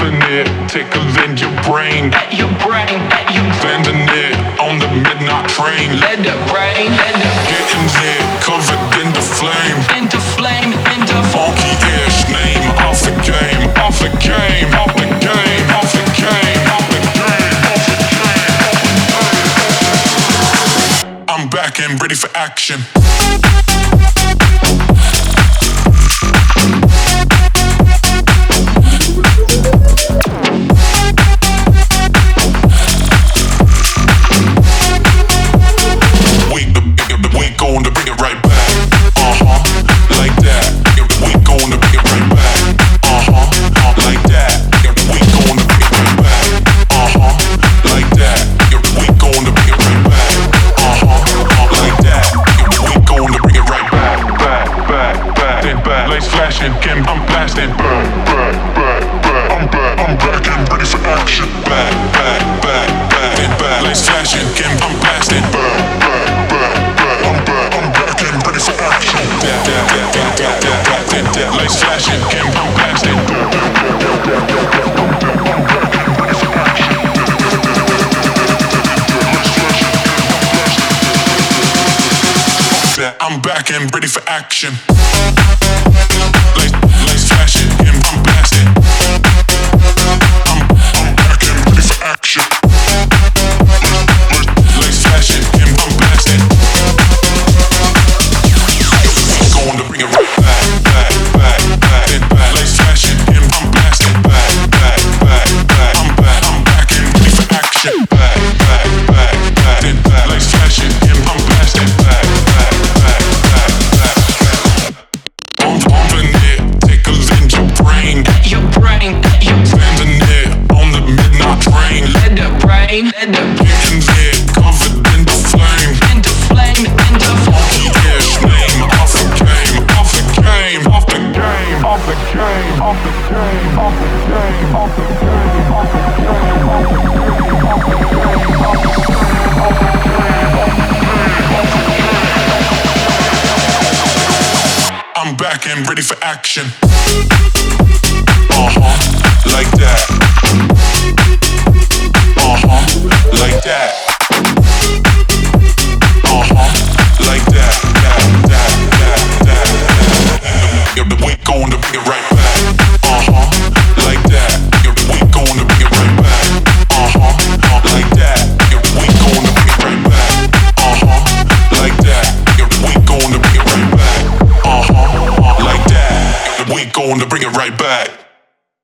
pumping it, tickling your brain. Your brain, Landing it on the midnight train. let the brain, Getting it covered in the flame. into flame, into Funky-ish name off the game, off the game, off the game, off the game, off the game, off the game. I'm back and ready for action. We going to bring it right back. Like that. We going to bring it right back. Like that. We going to bring it right back. Like that. We going to bring it right back. Like that. We going to bring it right back. Back. Lights flashing, I'm blasting. I'm back and ready for action. Back. Lights flashing, I'm blasting. I'm back and ready for action. Lights flashing, I'm blasting. I'm back and ready for action. Lights flashing, I'm blasting. I'm back and ready for action. Lights flashing, I'm blasting. Going to bring it right back. Lights flashing, I'm blasting. I'm back and ready for action. Lights flashing, I'm blasting. Pumping it, tickling your brain. your brain, Landing it on the midnight train. let the brain, Getting it covered in the flame. into flame, into Funky-ish name off the game, off the game, off the game, off the game, off the game, off the game, off the game, off the game, off the game. I'm back and ready for action.